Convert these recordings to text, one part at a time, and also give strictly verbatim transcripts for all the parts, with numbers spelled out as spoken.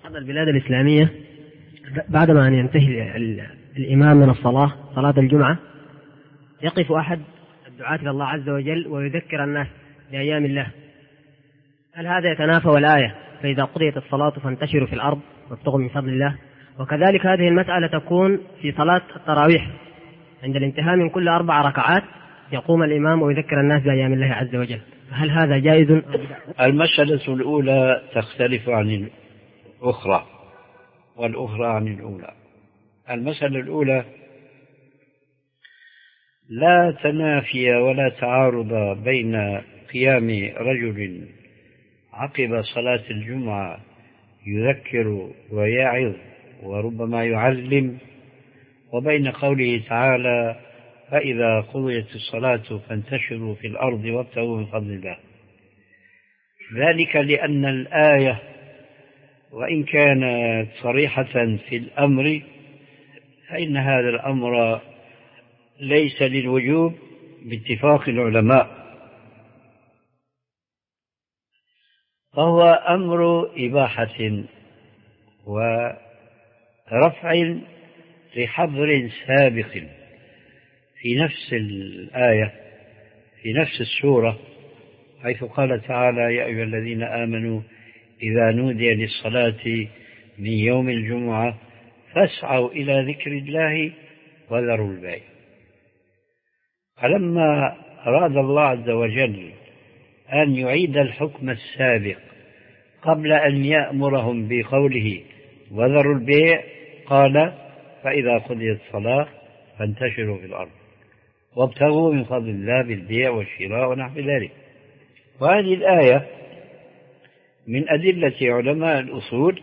بعض البلاد الإسلامية بعدما أن ينتهي الإمام من الصلاة صلاة الجمعة يقف أحد الدعاة إلى الله عز وجل ويذكر الناس بأيام الله. هل هذا يتنافى الآية فإذا قضيت الصلاة فانتشروا في الأرض وابتغوا من فضل الله؟ وكذلك هذه المسألة تكون في صلاة التراويح عند الانتهاء من كل أربع ركعات يقوم الإمام ويذكر الناس بأيام الله عز وجل. هل هذا جائز؟ المسألة الأولى تختلف عن الأخرى والأخرى عن الأولى. المسألة الأولى لا تنافي ولا تعارض بين قيام رجل عقب صلاة الجمعة يذكر ويعظ وربما يعلم وبين قوله تعالى فإذا قضيت الصلاة فانتشروا في الأرض وابتغوا من فضل الله. ذلك لأن الآية وإن كانت صريحة في الأمر فإن هذا الأمر ليس للوجوب باتفاق العلماء، فهو أمر إباحة ورفع لحظر سابق في نفس الآية في نفس السورة، حيث قال تعالى يا أيها الذين آمنوا إذا نودي للصلاة من يوم الجمعة فاسعوا إلى ذكر الله وذروا البيع. فلما أراد الله عز وجل أن يعيد الحكم السابق قبل أن يأمرهم بقوله وذروا البيع قال فإذا قضيت الصلاة فانتشروا في الأرض وابتغوا من فضل الله بالبيع والشراء ونحو ذلك. وهذه الآية من أدلة علماء الأصول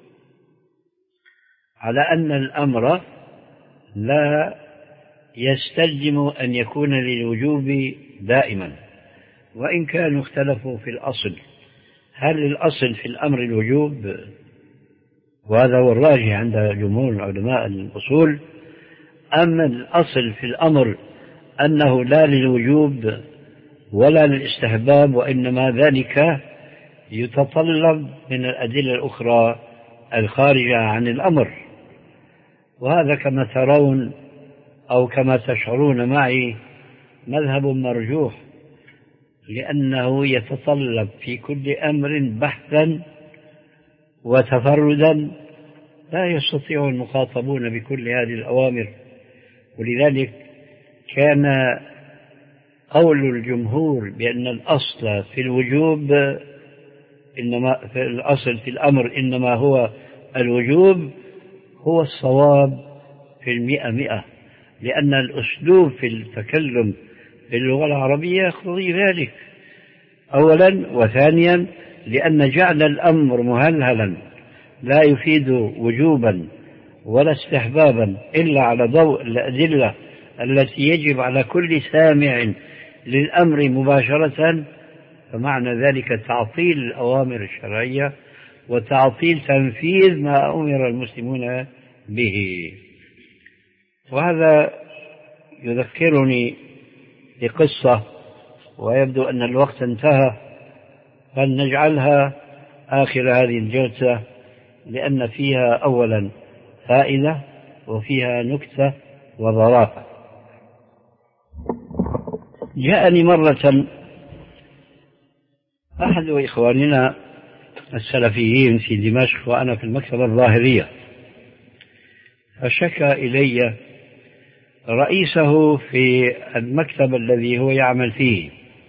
على أن الأمر لا يستلزم أن يكون للوجوب دائما، وإن كانوا اختلفوا في الأصل هل الأصل في الأمر الوجوب، وهذا هو الراجح عند جمهور علماء الأصول، أما الأصل في الأمر أنه لا للوجوب ولا للاستحباب، وإنما ذلك يتطلب من الأدلة الأخرى الخارجة عن الأمر. وهذا كما ترون أو كما تشعرون معي مذهب مرجوح، لأنه يتطلب في كل أمر بحثا وتفردا لا يستطيع المخاطبون بكل هذه الأوامر. ولذلك كان قول الجمهور بأن الأصل في الوجوب إنما في الأصل في الأمر إنما هو الوجوب هو الصواب في المئة مئة، لأن الأسلوب في التكلم في اللغة العربية يقتضي ذلك أولا، وثانيا لأن جعل الأمر مهلهلا لا يفيد وجوبا ولا استحبابا إلا على ضوء الأدلة التي يجب على كل سامع للأمر مباشرة، فمعنى ذلك تعطيل الأوامر الشرعية وتعطيل تنفيذ ما أمر المسلمون به. وهذا يذكرني بقصة، ويبدو أن الوقت انتهى، فلنجعلها آخر هذه الجلسة لأن فيها أولا فائدة وفيها نكتة وظرافة. جاءني مرة أحد إخواننا السلفيين في دمشق وأنا في المكتبة الظاهرية، فشكى إلي رئيسه في المكتب الذي هو يعمل فيه،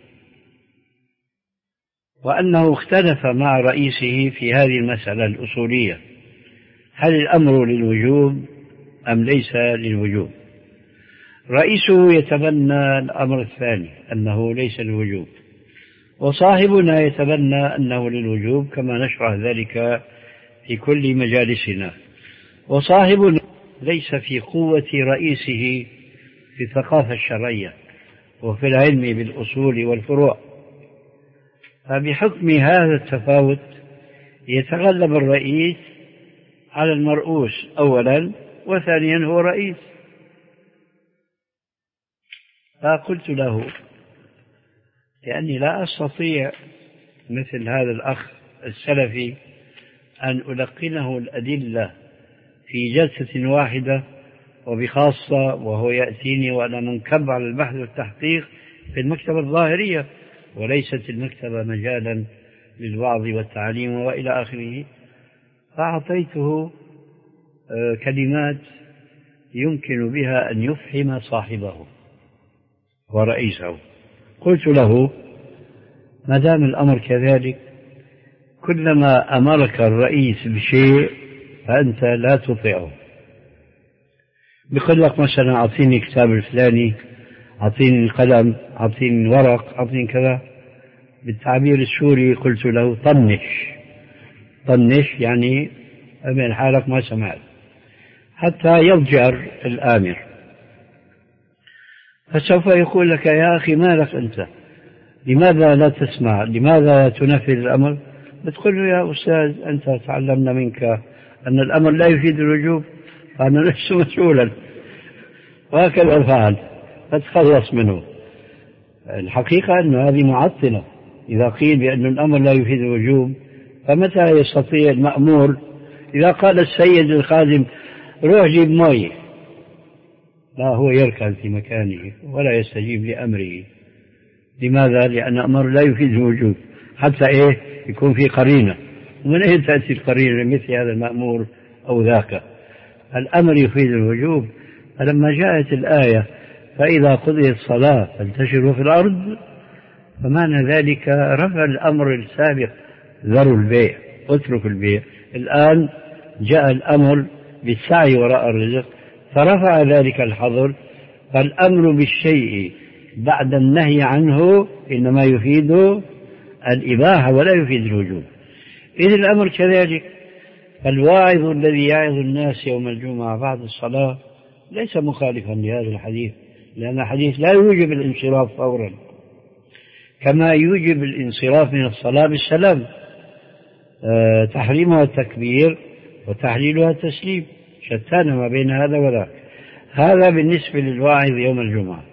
وأنه اختلف مع رئيسه في هذه المسألة الأصولية، هل الأمر للوجوب أم ليس للوجوب؟ رئيسه يتبنى الأمر الثاني أنه ليس للوجوب، وصاحبنا يتبنى أنه للوجوب كما نشرح ذلك في كل مجالسنا، وصاحبنا ليس في قوة رئيسه في الثقافة الشرعية وفي العلم بالأصول والفروع. فبحكم هذا التفاوت يتغلب الرئيس على المرؤوس أولا، وثانيا هو رئيس. فقلت له لأني لا أستطيع مثل هذا الأخ السلفي أن ألقنه الأدلة في جلسة واحدة وبخاصة وهو يأتيني وأنا منكب على البحث والتحقيق في المكتبة الظاهرية وليست المكتبة مجالا للوعظ والتعليم وإلى آخره. فأعطيته كلمات يمكن بها أن يفهم صاحبه ورئيسه. قلت له: ما دام الأمر كذلك، كلما أمرك الرئيس بشيء فأنت لا تطيعه. بيقول لك مثلا أعطيني كتاب الفلاني، أعطيني القلم، أعطيني الورق، أعطيني كذا. بالتعبير السوري قلت له: طنش. طنش يعني أمن حالك ما سمعت حتى يضجر الآمر. فسوف يقول لك: يا أخي مالك أنت، لماذا لا تسمع، لماذا تنفذ الأمر؟ بتقول له: يا أستاذ أنت تعلمنا منك أن الأمر لا يفيد الوجوب، فأنا لست مسؤولا، وهكذا فعل فتخلص منه. الحقيقة أن هذه معطلة. إذا قيل بأن الأمر لا يفيد الوجوب فمتى يستطيع المأمور إذا قال السيد الخادم روح جيب ماء، لا، هو يركن في مكانه ولا يستجيب لأمره. لماذا؟ لأن الأمر لا يفيد الوجوب، حتى إيه يكون في قرينة. ومن أين تأتي القرينة لمثل هذا المأمور أو ذاك؟ الأمر يفيد الوجوب. فلما جاءت الآية: فإذا قضيت الصلاة فانتشروا في الأرض، فمعنى ذلك رفع الأمر السابق: ذروا البيع، اتركوا البيع. الآن جاء الأمر بالسعي وراء الرزق فرفع ذلك الحظر. فالأمر بالشيء بعد النهي عنه إنما يفيد الإباحة ولا يفيد الوجوب. إذن الأمر كذلك. فالواعظ الذي يعظ الناس يوم الجمعة بعد الصلاة ليس مخالفا لهذا الحديث، لأن الحديث لا يوجب الانصراف فورا كما يوجب الانصراف من الصلاة بالسلام. أه تحريمها التكبير وتحليلها التسليم، شتان ما بين هذا وذاك. هذا بالنسبة للواعظ يوم الجمعة.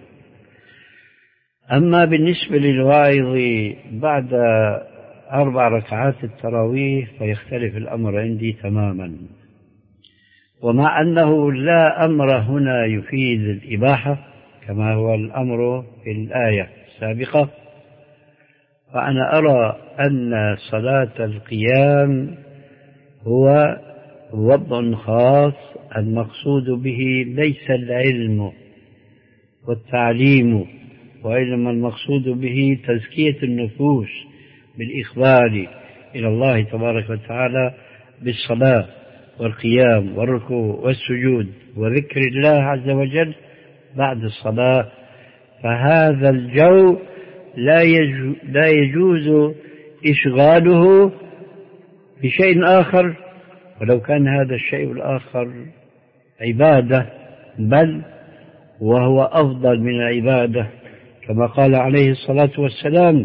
أما بالنسبة للواعظ بعد أربع ركعات التراويح فيختلف الأمر عندي تماما. ومع أنه لا أمر هنا يفيد الإباحة كما هو الأمر في الآية السابقة، فأنا أرى أن صلاة القيام هو وضع خاص المقصود به ليس العلم والتعليم، وإنما المقصود به تزكية النفوس بالإخبار إلى الله تبارك وتعالى بالصلاة والقيام والركوع والسجود وذكر الله عز وجل بعد الصلاة. فهذا الجو لا يجوز إشغاله بشيء آخر، ولو كان هذا الشيء الآخر عبادة، بل وهو أفضل من العبادة، كما قال عليه الصلاة والسلام: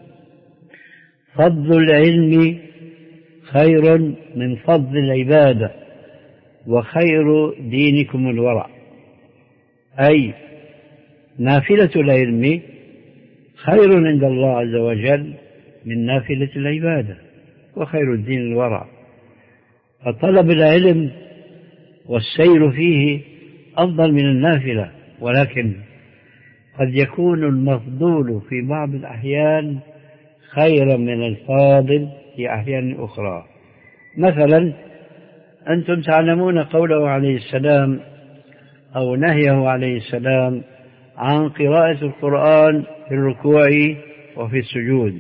فضل العلم خير من فضل العبادة، وخير دينكم الورع. أي نافلة العلم خير عند الله عز وجل من نافلة العبادة، وخير الدين الورع. فطلب العلم والسير فيه أفضل من النافلة، ولكن قد يكون المفضول في بعض الأحيان خيرا من الفاضل في أحيان أخرى. مثلا أنتم تعلمون قوله عليه السلام أو نهيه عليه السلام عن قراءة القرآن في الركوع وفي السجود.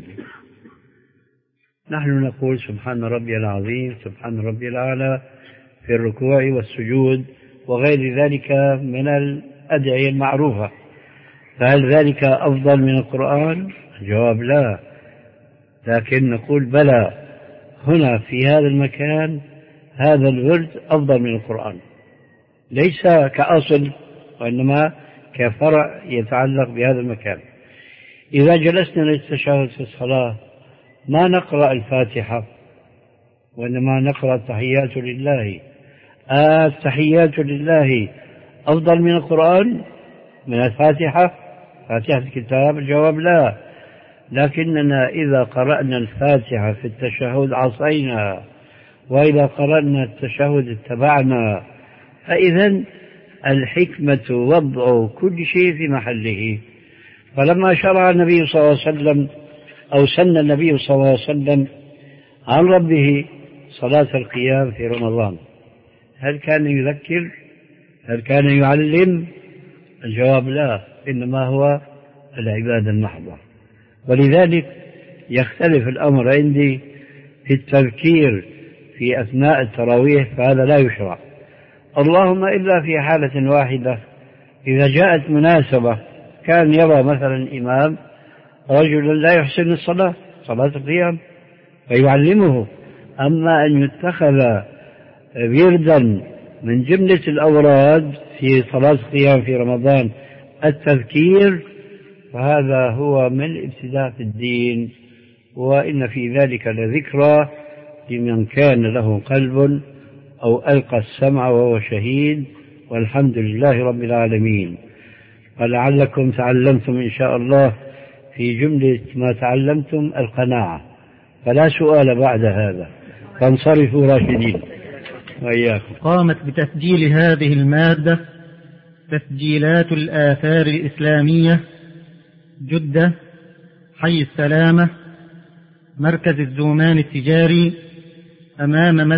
نحن نقول سبحان ربي العظيم، سبحان ربي الأعلى في الركوع والسجود وغير ذلك من الأدعية المعروفة. فهل ذلك أفضل من القرآن؟ الجواب لا، لكن نقول بلى، هنا في هذا المكان هذا الورد أفضل من القرآن، ليس كأصل وإنما كفرع يتعلق بهذا المكان. إذا جلسنا للتشهد في الصلاة ما نقرأ الفاتحة وإنما نقرأ التحيات لله. آه التحيات لله أفضل من القرآن من الفاتحة، فاتحة الكتاب؟ الجواب لا، لكننا إذا قرأنا الفاتحة في التشهد عصينا وإذا قرأنا التشهد اتبعنا. فإذا الحكمة وضع كل شيء في محله. فلما شرع النبي صلى الله عليه وسلم أو سن النبي صلى الله عليه وسلم عن ربه صلاة القيام في رمضان، هل كان يذكر؟ هل كان يعلم؟ الجواب لا، إنما هو العبادة المحضة. ولذلك يختلف الأمر عندي في التذكير في أثناء التراويح، فهذا لا يشرع، اللهم إلا في حالة واحدة، إذا جاءت مناسبة كان يرى مثلا إمام رجلا لا يحسن الصلاة صلاة القيام فيعلمه. أما أن يتخذ وردا من جملة الأوراد في صلاة القيام في رمضان التذكير، فهذا هو من الابتداع في الدين، وإن في ذلك لذكرى لمن كان له قلب أو ألقى السمع وهو شهيد، والحمد لله رب العالمين. ولعلكم تعلمتم إن شاء الله في جملة ما تعلمتم القناعة، فلا سؤال بعد هذا، فانصرفوا راشدين وإياكم. قامت بتسجيل هذه المادة تسجيلات الآثار الإسلامية، جدة، حي السلامة، مركز الزومان التجاري، أمام